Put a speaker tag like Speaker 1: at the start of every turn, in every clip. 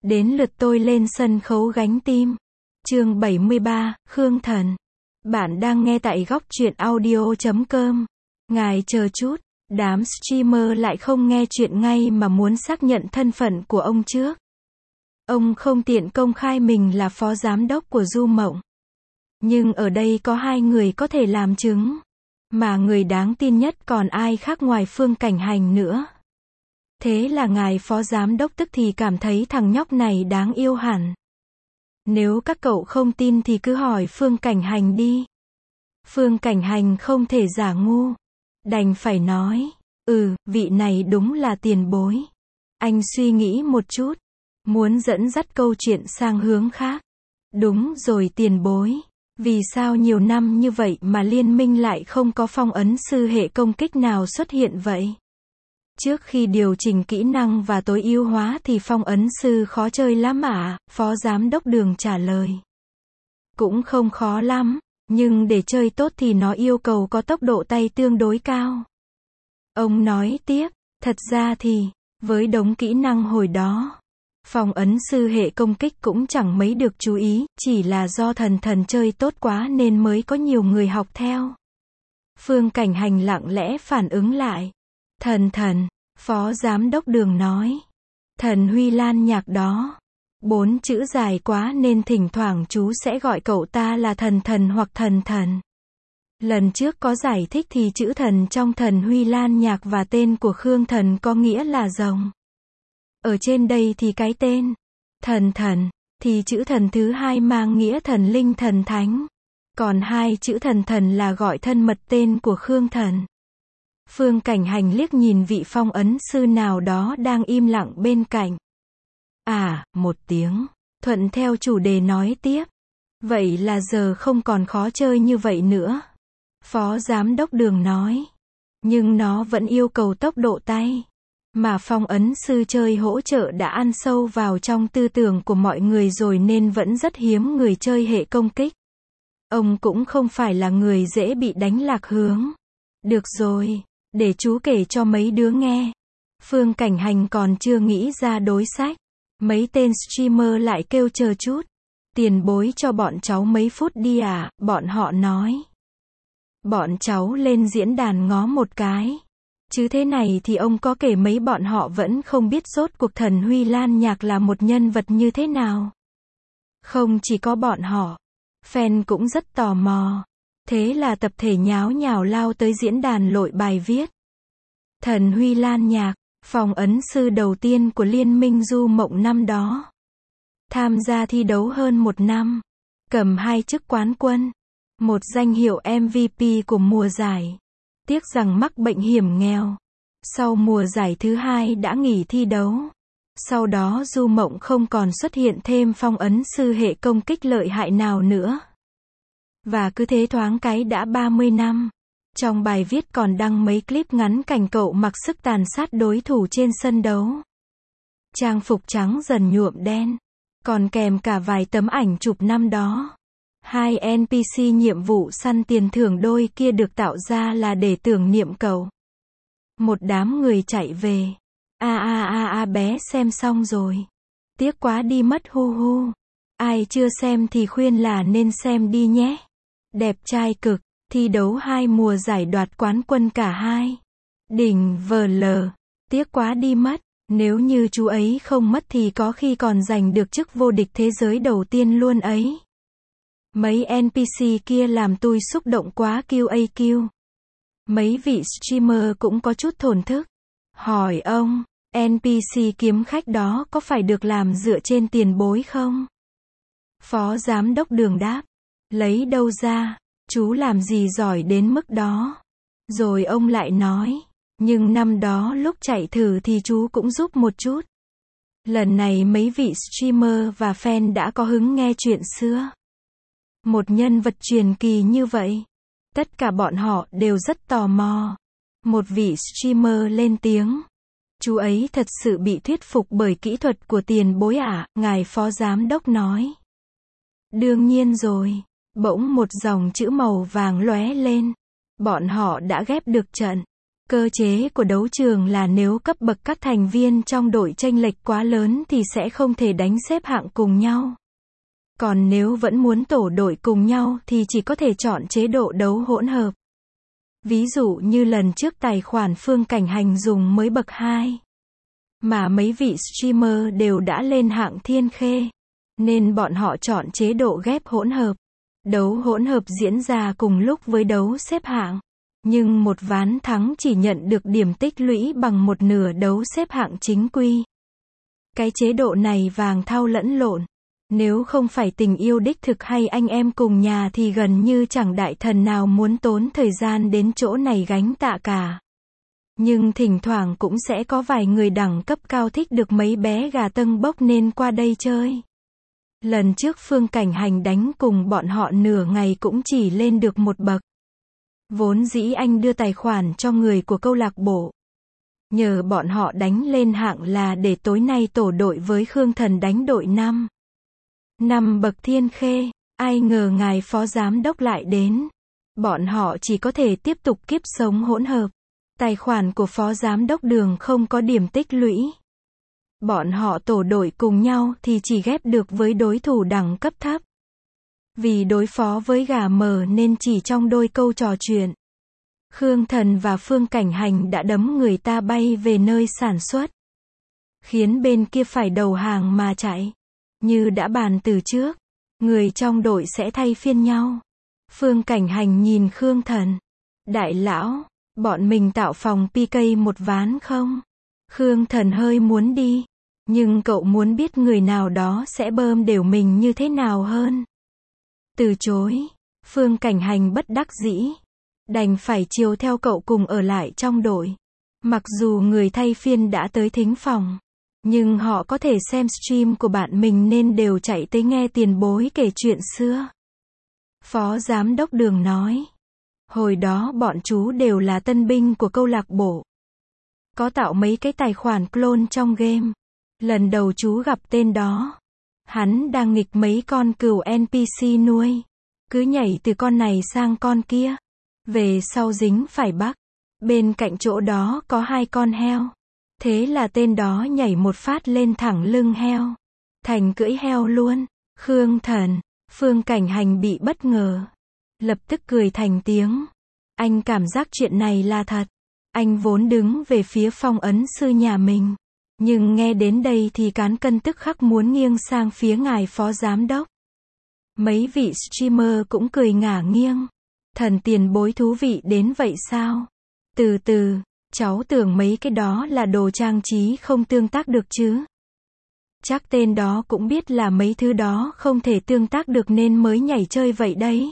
Speaker 1: Đến lượt tôi lên sân khấu gánh tim. Chương 73, Khương Thần. Bạn đang nghe tại góc truyện audio.com. Ngài chờ chút, đám streamer lại không nghe chuyện ngay mà muốn xác nhận thân phận của ông trước. Ông không tiện công khai mình là phó giám đốc của Du Mộng. Nhưng ở đây có hai người có thể làm chứng. Mà người đáng tin nhất còn ai khác ngoài Phương Cảnh Hành nữa. Thế là ngài phó giám đốc tức thì cảm thấy thằng nhóc này đáng yêu hẳn. Nếu các cậu không tin thì cứ hỏi Phương Cảnh Hành đi. Phương Cảnh Hành không thể giả ngu. Đành phải nói, vị này đúng là tiền bối. Anh suy nghĩ một chút, muốn dẫn dắt câu chuyện sang hướng khác. Đúng rồi tiền bối. Vì sao nhiều năm như vậy mà liên minh lại không có phong ấn sư hệ công kích nào xuất hiện vậy? Trước khi điều chỉnh kỹ năng và tối ưu hóa thì phong ấn sư khó chơi lắm ạ, phó giám đốc Đường trả lời. Cũng không khó lắm, nhưng để chơi tốt thì nó yêu cầu có tốc độ tay tương đối cao. Ông nói tiếp, thật ra thì, với đống kỹ năng hồi đó, phong ấn sư hệ công kích cũng chẳng mấy được chú ý, chỉ là do thần chơi tốt quá nên mới có nhiều người học theo. Phương Cảnh Hành lặng lẽ phản ứng lại. Thần, phó giám đốc Đường nói. Thần Huy Lan Nhạc đó. 4 chữ dài quá nên thỉnh thoảng chú sẽ gọi cậu ta là thần hoặc thần. Lần trước có giải thích thì chữ thần trong Thần Huy Lan Nhạc và tên của Khương Thần có nghĩa là rồng. Ở trên đây thì cái tên thần thì chữ thần thứ hai mang nghĩa thần linh thần thánh. Còn hai chữ thần là gọi thân mật tên của Khương Thần. Phương Cảnh Hành liếc nhìn vị phong ấn sư nào đó đang im lặng bên cạnh. Một tiếng. Thuận theo chủ đề nói tiếp. Vậy là giờ không còn khó chơi như vậy nữa. Phó giám đốc Đường nói. Nhưng nó vẫn yêu cầu tốc độ tay. Mà phong ấn sư chơi hỗ trợ đã ăn sâu vào trong tư tưởng của mọi người rồi nên vẫn rất hiếm người chơi hệ công kích. Ông cũng không phải là người dễ bị đánh lạc hướng. Được rồi, để chú kể cho mấy đứa nghe. Phương Cảnh Hành còn chưa nghĩ ra đối sách. Mấy tên streamer lại kêu chờ chút. Tiền bối cho bọn cháu mấy phút đi bọn họ nói. Bọn cháu lên diễn đàn ngó một cái. Chứ thế này thì ông có kể mấy bọn họ vẫn không biết rốt cuộc Thần Huy Lan Nhạc là một nhân vật như thế nào. Không chỉ có bọn họ, fan cũng rất tò mò. Thế là tập thể nháo nhào lao tới diễn đàn lội bài viết. Thần Huy Lan Nhạc, phong ấn sư đầu tiên của Liên minh Du Mộng năm đó. Tham gia thi đấu hơn 1 năm. Cầm 2 chức quán quân. Một danh hiệu MVP của mùa giải. Tiếc rằng mắc bệnh hiểm nghèo. Sau mùa giải thứ 2 đã nghỉ thi đấu. Sau đó Du Mộng không còn xuất hiện thêm phong ấn sư hệ công kích lợi hại nào nữa. Và cứ thế thoáng cái đã 30 năm. Trong bài viết còn đăng mấy clip ngắn cảnh cậu mặc sức tàn sát đối thủ trên sân đấu. Trang phục trắng dần nhuộm đen. Còn kèm cả vài tấm ảnh chụp năm đó. 2 NPC nhiệm vụ săn tiền thưởng đôi kia được tạo ra là để tưởng niệm cậu. Một đám người chạy về. Bé xem xong rồi. Tiếc quá đi mất hu. Ai chưa xem thì khuyên là nên xem đi nhé. Đẹp trai cực. Thi đấu 2 mùa giải đoạt quán quân cả hai. Đỉnh VL. Tiếc quá đi mất. Nếu như chú ấy không mất thì có khi còn giành được chức vô địch thế giới đầu tiên luôn ấy. Mấy NPC kia làm tôi xúc động quá QAQ. Mấy vị streamer cũng có chút thổn thức. Hỏi ông, NPC kiếm khách đó có phải được làm dựa trên tiền bối không? Phó giám đốc Đường đáp. Lấy đâu ra, chú làm gì giỏi đến mức đó? Rồi ông lại nói. Nhưng năm đó lúc chạy thử thì chú cũng giúp một chút. Lần này mấy vị streamer và fan đã có hứng nghe chuyện xưa. Một nhân vật truyền kỳ như vậy. Tất cả bọn họ đều rất tò mò. Một vị streamer lên tiếng. Chú ấy thật sự bị thuyết phục bởi kỹ thuật của tiền bối ngài phó giám đốc nói. Đương nhiên rồi. Bỗng một dòng chữ màu vàng lóe lên. Bọn họ đã ghép được trận. Cơ chế của đấu trường là nếu cấp bậc các thành viên trong đội chênh lệch quá lớn thì sẽ không thể đánh xếp hạng cùng nhau. Còn nếu vẫn muốn tổ đội cùng nhau thì chỉ có thể chọn chế độ đấu hỗn hợp. Ví dụ như lần trước tài khoản Phương Cảnh Hành dùng mới bậc 2. Mà mấy vị streamer đều đã lên hạng thiên khê. Nên bọn họ chọn chế độ ghép hỗn hợp. Đấu hỗn hợp diễn ra cùng lúc với đấu xếp hạng. Nhưng một ván thắng chỉ nhận được điểm tích lũy bằng một nửa đấu xếp hạng chính quy. Cái chế độ này vàng thau lẫn lộn. Nếu không phải tình yêu đích thực hay anh em cùng nhà thì gần như chẳng đại thần nào muốn tốn thời gian đến chỗ này gánh tạ cả. Nhưng thỉnh thoảng cũng sẽ có vài người đẳng cấp cao thích được mấy bé gà tâng bốc nên qua đây chơi. Lần trước Phương Cảnh Hành đánh cùng bọn họ nửa ngày cũng chỉ lên được một bậc. Vốn dĩ anh đưa tài khoản cho người của câu lạc bộ. Nhờ bọn họ đánh lên hạng là để tối nay tổ đội với Khương Thần đánh đội 5 bậc thiên khê. Ai ngờ ngài phó giám đốc lại đến. Bọn họ chỉ có thể tiếp tục kiếp sống hỗn hợp. Tài khoản của phó giám đốc Đường không có điểm tích lũy. Bọn họ tổ đội cùng nhau thì chỉ ghép được với đối thủ đẳng cấp thấp. Vì đối phó với gà mờ nên chỉ trong đôi câu trò chuyện, Khương Thần và Phương Cảnh Hành đã đấm người ta bay về nơi sản xuất. Khiến bên kia phải đầu hàng mà chạy. Như đã bàn từ trước, người trong đội sẽ thay phiên nhau. Phương Cảnh Hành nhìn Khương Thần. Đại lão, bọn mình tạo phòng PK một ván không? Khương Thần hơi muốn đi. Nhưng cậu muốn biết người nào đó sẽ bơm đều mình như thế nào hơn. Từ chối. Phương Cảnh Hành bất đắc dĩ. Đành phải chiều theo cậu cùng ở lại trong đội. Mặc dù người thay phiên đã tới thính phòng. Nhưng họ có thể xem stream của bạn mình nên đều chạy tới nghe tiền bối kể chuyện xưa. Phó giám đốc Đường nói. Hồi đó bọn chú đều là tân binh của câu lạc bộ. Có tạo mấy cái tài khoản clone trong game. Lần đầu chú gặp tên đó. Hắn đang nghịch mấy con cừu NPC nuôi. Cứ nhảy từ con này sang con kia. Về sau dính phải bắt. Bên cạnh chỗ đó có 2 con heo. Thế là tên đó nhảy một phát lên thẳng lưng heo. Thành cưỡi heo luôn. Khương Thần, Phương Cảnh Hành bị bất ngờ. Lập tức cười thành tiếng. Anh cảm giác chuyện này là thật. Anh vốn đứng về phía phong ấn sư nhà mình. Nhưng nghe đến đây thì cán cân tức khắc muốn nghiêng sang phía ngài phó giám đốc. Mấy vị streamer cũng cười ngả nghiêng. Thần tiền bối thú vị đến vậy sao? Từ từ, cháu tưởng mấy cái đó là đồ trang trí không tương tác được chứ. Chắc tên đó cũng biết là mấy thứ đó không thể tương tác được nên mới nhảy chơi vậy đấy.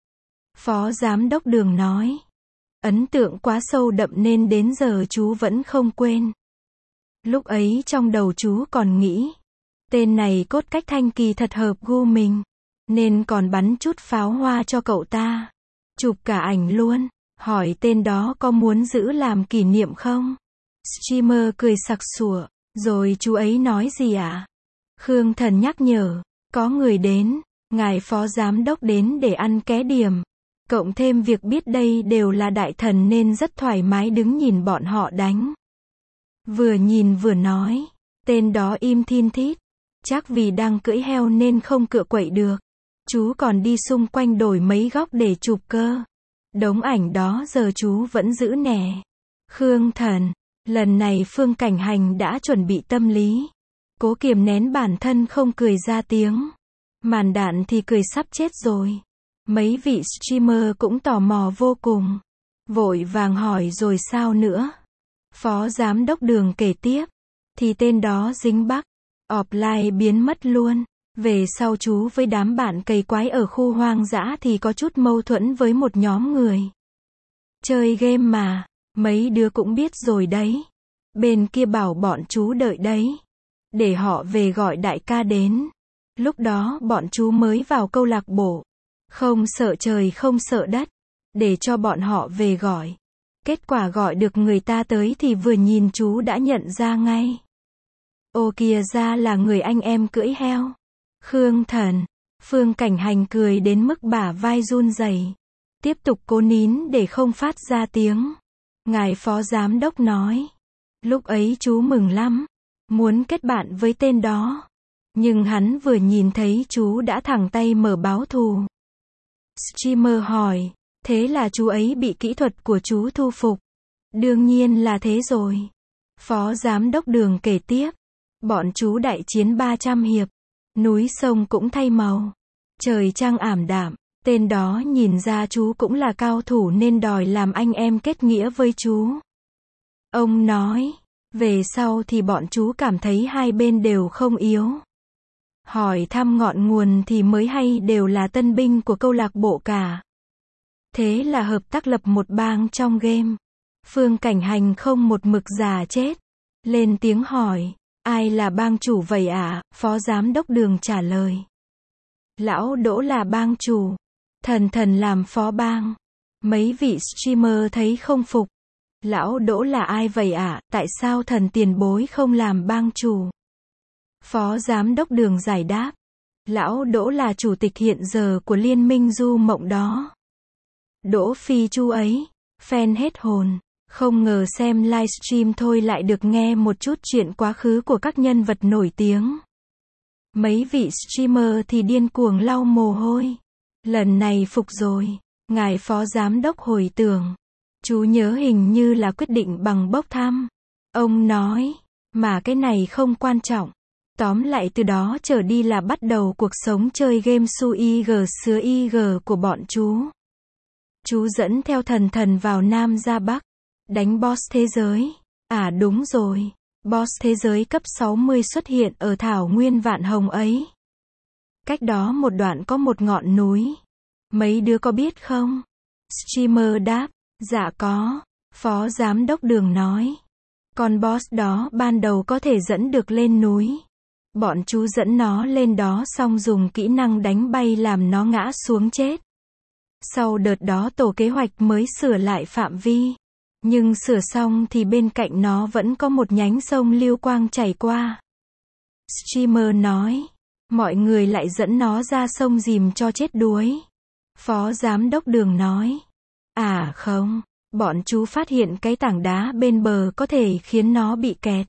Speaker 1: Phó giám đốc Đường nói. Ấn tượng quá sâu đậm nên đến giờ chú vẫn không quên. Lúc ấy trong đầu chú còn nghĩ. Tên này cốt cách thanh kỳ thật hợp gu mình. Nên còn bắn chút pháo hoa cho cậu ta. Chụp cả ảnh luôn. Hỏi tên đó có muốn giữ làm kỷ niệm không? Streamer cười sặc sủa. Rồi chú ấy nói gì ạ? Khương Thần nhắc nhở. Có người đến. Ngài phó giám đốc đến để ăn ké điểm. Cộng thêm việc biết đây đều là đại thần nên rất thoải mái đứng nhìn bọn họ đánh. Vừa nhìn vừa nói. Tên đó im thin thít. Chắc vì đang cưỡi heo nên không cựa quậy được. Chú còn đi xung quanh đổi mấy góc để chụp cơ. Đống ảnh đó giờ chú vẫn giữ nè. Khương Thần. Lần này Phương Cảnh Hành đã chuẩn bị tâm lý. Cố kiềm nén bản thân không cười ra tiếng. Màn đạn thì cười sắp chết rồi. Mấy vị streamer cũng tò mò vô cùng. Vội vàng hỏi rồi sao nữa. Phó giám đốc Đường kể tiếp. Thì tên đó dính bug. Offline biến mất luôn. Về sau chú với đám bạn cày quái ở khu hoang dã thì có chút mâu thuẫn với một nhóm người. Chơi game mà. Mấy đứa cũng biết rồi đấy. Bên kia bảo bọn chú đợi đấy. Để họ về gọi đại ca đến. Lúc đó bọn chú mới vào câu lạc bộ. Không sợ trời không sợ đất. Để cho bọn họ về gọi. Kết quả gọi được người ta tới thì vừa nhìn chú đã nhận ra ngay. Ô kìa ra là người anh em cưỡi heo. Khương Thần. Phương Cảnh Hành cười đến mức bả vai run rẩy. Tiếp tục cố nín để không phát ra tiếng. Ngài phó giám đốc nói. Lúc ấy chú mừng lắm, muốn kết bạn với tên đó. Nhưng hắn vừa nhìn thấy chú đã thẳng tay mở báo thù. Streamer hỏi, thế là chú ấy bị kỹ thuật của chú thu phục? Đương nhiên là thế rồi. Phó giám đốc Đường kể tiếp. Bọn chú đại chiến 300 hiệp. Núi sông cũng thay màu. Trời trăng ảm đạm. Tên đó nhìn ra chú cũng là cao thủ nên đòi làm anh em kết nghĩa với chú. Ông nói, về sau thì bọn chú cảm thấy hai bên đều không yếu. Hỏi thăm ngọn nguồn thì mới hay đều là tân binh của câu lạc bộ cả. Thế là hợp tác lập một bang trong game. Phương Cảnh Hành không một mực già chết. Lên tiếng hỏi, ai là bang chủ vậy ạ? Phó giám đốc Đường trả lời. Lão Đỗ là bang chủ. Thần Thần làm phó bang. Mấy vị streamer thấy không phục. Lão Đỗ là ai vậy ạ? Tại sao Thần tiền bối không làm bang chủ? Phó giám đốc Đường giải đáp. Lão Đỗ là chủ tịch hiện giờ của Liên minh Du Mộng đó. Đỗ Phi Chu ấy, fan hết hồn. Không ngờ xem livestream thôi lại được nghe một chút chuyện quá khứ của các nhân vật nổi tiếng. Mấy vị streamer thì điên cuồng lau mồ hôi. Lần này phục rồi. Ngài phó giám đốc hồi tưởng. Chú nhớ hình như là quyết định bằng bốc thăm. Ông nói, mà cái này không quan trọng. Tóm lại từ đó trở đi là bắt đầu cuộc sống chơi game su IG sứa IG của bọn chú. Chú dẫn theo Thần Thần vào Nam ra Bắc. Đánh boss thế giới. À đúng rồi. Boss thế giới cấp 60 xuất hiện ở thảo nguyên Vạn Hồng ấy. Cách đó một đoạn có một ngọn núi. Mấy đứa có biết không? Streamer đáp. Dạ có. Phó giám đốc Đường nói. Con boss đó ban đầu có thể dẫn được lên núi. Bọn chú dẫn nó lên đó xong dùng kỹ năng đánh bay làm nó ngã xuống chết. Sau đợt đó tổ kế hoạch mới sửa lại phạm vi. Nhưng sửa xong thì bên cạnh nó vẫn có một nhánh sông lưu quang chảy qua. Streamer nói. Mọi người lại dẫn nó ra sông dìm cho chết đuối. Phó giám đốc Đường nói. À không. Bọn chú phát hiện cái tảng đá bên bờ có thể khiến nó bị kẹt.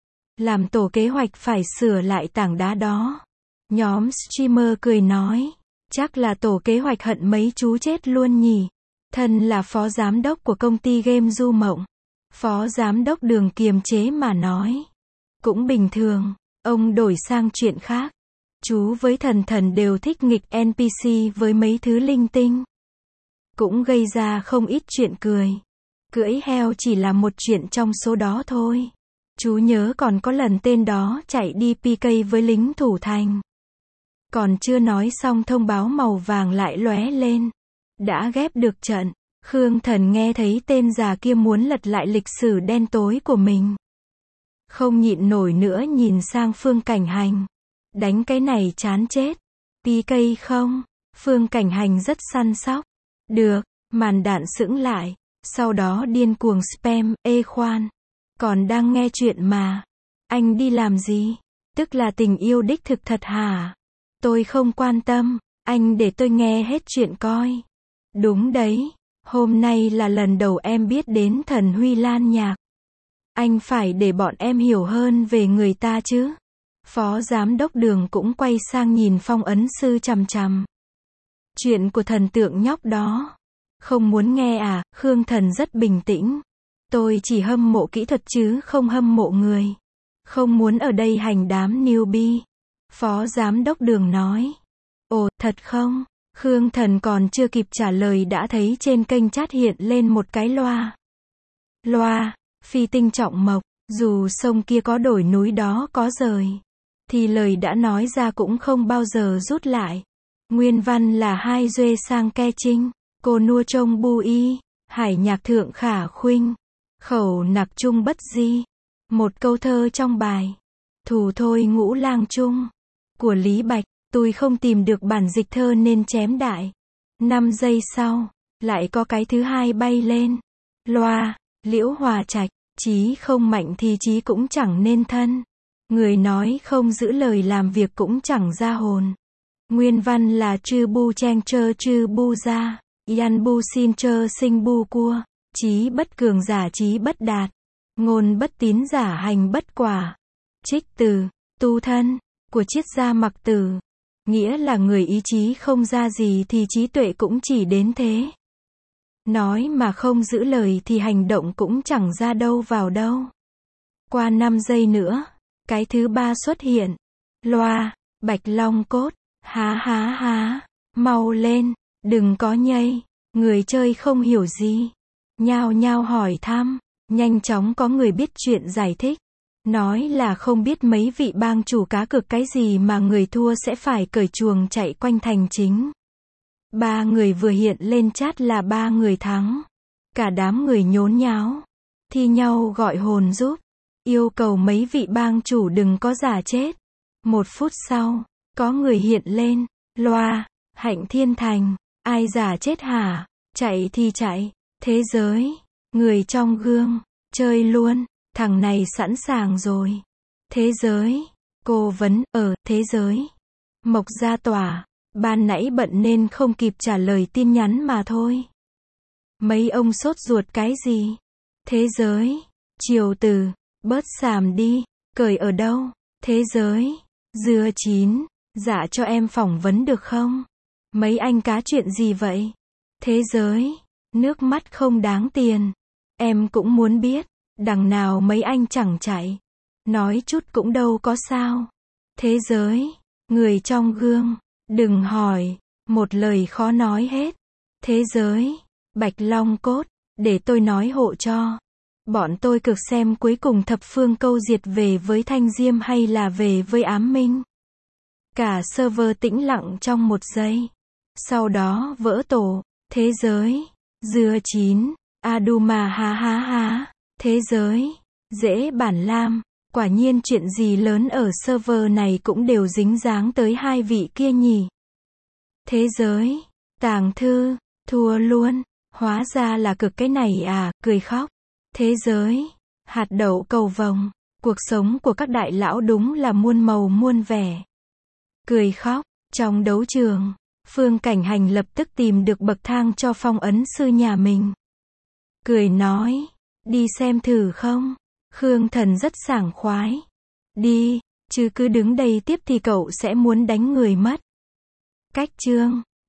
Speaker 1: Làm tổ kế hoạch phải sửa lại tảng đá đó. Nhóm streamer cười nói. Chắc là tổ kế hoạch hận mấy chú chết luôn nhỉ. Thân là phó giám đốc của công ty game Du Mộng. Phó giám đốc Đường kiềm chế mà nói. Cũng bình thường. Ông đổi sang chuyện khác. Chú với Thần Thần đều thích nghịch NPC với mấy thứ linh tinh. Cũng gây ra không ít chuyện cười. Cưỡi heo chỉ là một chuyện trong số đó thôi. Chú nhớ còn có lần tên đó chạy đi PK với lính thủ thành. Còn chưa nói xong thông báo màu vàng lại lóe lên. Đã ghép được trận. Khương Thần nghe thấy tên già kia muốn lật lại lịch sử đen tối của mình. Không nhịn nổi nữa nhìn sang Phương Cảnh Hành. Đánh cái này chán chết. PK không? Phương Cảnh Hành rất săn sóc. Được. Màn đạn sững lại. Sau đó điên cuồng spam. Ê khoan. Còn đang nghe chuyện mà. Anh đi làm gì? Tức là tình yêu đích thực thật hả? Tôi không quan tâm. Anh để tôi nghe hết chuyện coi. Đúng đấy. Hôm nay là lần đầu em biết đến Thần Huy Lan Nhạc. Anh phải để bọn em hiểu hơn về người ta chứ. Phó giám đốc Đường cũng quay sang nhìn Phong ấn sư chằm chằm. Chuyện của thần tượng nhóc đó. Không muốn nghe à? Khương Thần rất bình tĩnh. Tôi chỉ hâm mộ kỹ thuật chứ không hâm mộ người. Không muốn ở đây hành đám newbie. Phó giám đốc Đường nói. Ồ, thật không? Khương Thần còn chưa kịp trả lời đã thấy trên kênh chat hiện lên một cái loa. Loa, phi tinh trọng mộc, dù sông kia có đổi núi đó có rời. Thì lời đã nói ra cũng không bao giờ rút lại. Nguyên văn là hai duê sang ke trinh, cô nua trông bu y, hải nhạc thượng khả khuynh, khẩu nặc trung bất di. Một câu thơ trong bài. Thù thôi ngũ lang chung. Của Lý Bạch. Tôi không tìm được bản dịch thơ nên chém đại. 5 giây sau, lại có cái thứ hai bay lên. Loa, Liễu Hòa Trạch, chí không mạnh thì chí cũng chẳng nên thân. Người nói không giữ lời làm việc cũng chẳng ra hồn. Nguyên văn là chư bu chen chơ chư bu ra, yan bu xin chơ sinh bu cua. Chí bất cường giả chí bất đạt. Ngôn bất tín giả hành bất quả. Trích từ Tu Thân của Triết gia Mặc Tử. Nghĩa là người ý chí không ra gì thì trí tuệ cũng chỉ đến thế. Nói mà không giữ lời thì hành động cũng chẳng ra đâu vào đâu. Qua 5 giây nữa, cái thứ ba xuất hiện. Loa, Bạch Long cốt, há há há, mau lên, đừng có nhây. Người chơi không hiểu gì, nhao nhao hỏi thăm. Nhanh chóng có người biết chuyện giải thích. Nói là không biết mấy vị bang chủ cá cược cái gì mà người thua sẽ phải cởi chuồng chạy quanh thành chính. 3 người vừa hiện lên chat là 3 người thắng. Cả đám người nhốn nháo, thi nhau gọi hồn giúp. Yêu cầu mấy vị bang chủ đừng có giả chết. 1 phút sau, có người hiện lên. Loa, Hạnh Thiên Thành. Ai giả chết hả? Chạy thì chạy. Thế giới, người trong gương. Chơi luôn. Thằng này sẵn sàng rồi. Thế giới. Cô vấn, thế giới. Mộc Gia Tỏa. Ban nãy bận nên không kịp trả lời tin nhắn mà thôi. Mấy ông sốt ruột cái gì? Thế giới. Triều Từ. Bớt xàm đi. Cởi ở đâu? Thế giới. Dưa chín. Dạ cho em phỏng vấn được không? Mấy anh cá chuyện gì vậy? Thế giới. Nước mắt không đáng tiền. Em cũng muốn biết. Đằng nào mấy anh chẳng chạy. Nói chút cũng đâu có sao. Thế giới. Người trong gương. Đừng hỏi. Một lời khó nói hết. Thế giới. Bạch Long cốt. Để tôi nói hộ cho. Bọn tôi cực xem cuối cùng thập phương câu diệt về với Thanh Diêm hay là về với Ám Minh. Cả server tĩnh lặng trong 1 giây. Sau đó vỡ tổ. Thế giới. Dưa chín. Aduma há há há. Thế giới. Dễ bản lam. Quả nhiên chuyện gì lớn ở server này cũng đều dính dáng tới 2 vị kia nhỉ. Thế giới. Tàng thư. Thua luôn. Hóa ra là cực cái này à, cười khóc. Thế giới. Hạt đậu cầu vồng. Cuộc sống của các đại lão đúng là muôn màu muôn vẻ. Cười khóc. Trong đấu trường, Phương Cảnh Hành lập tức tìm được bậc thang cho phong ấn sư nhà mình. Cười nói. Đi xem thử không? Khương Thần rất sảng khoái. Đi, chứ cứ đứng đây tiếp thì cậu sẽ muốn đánh người mất. Cách chương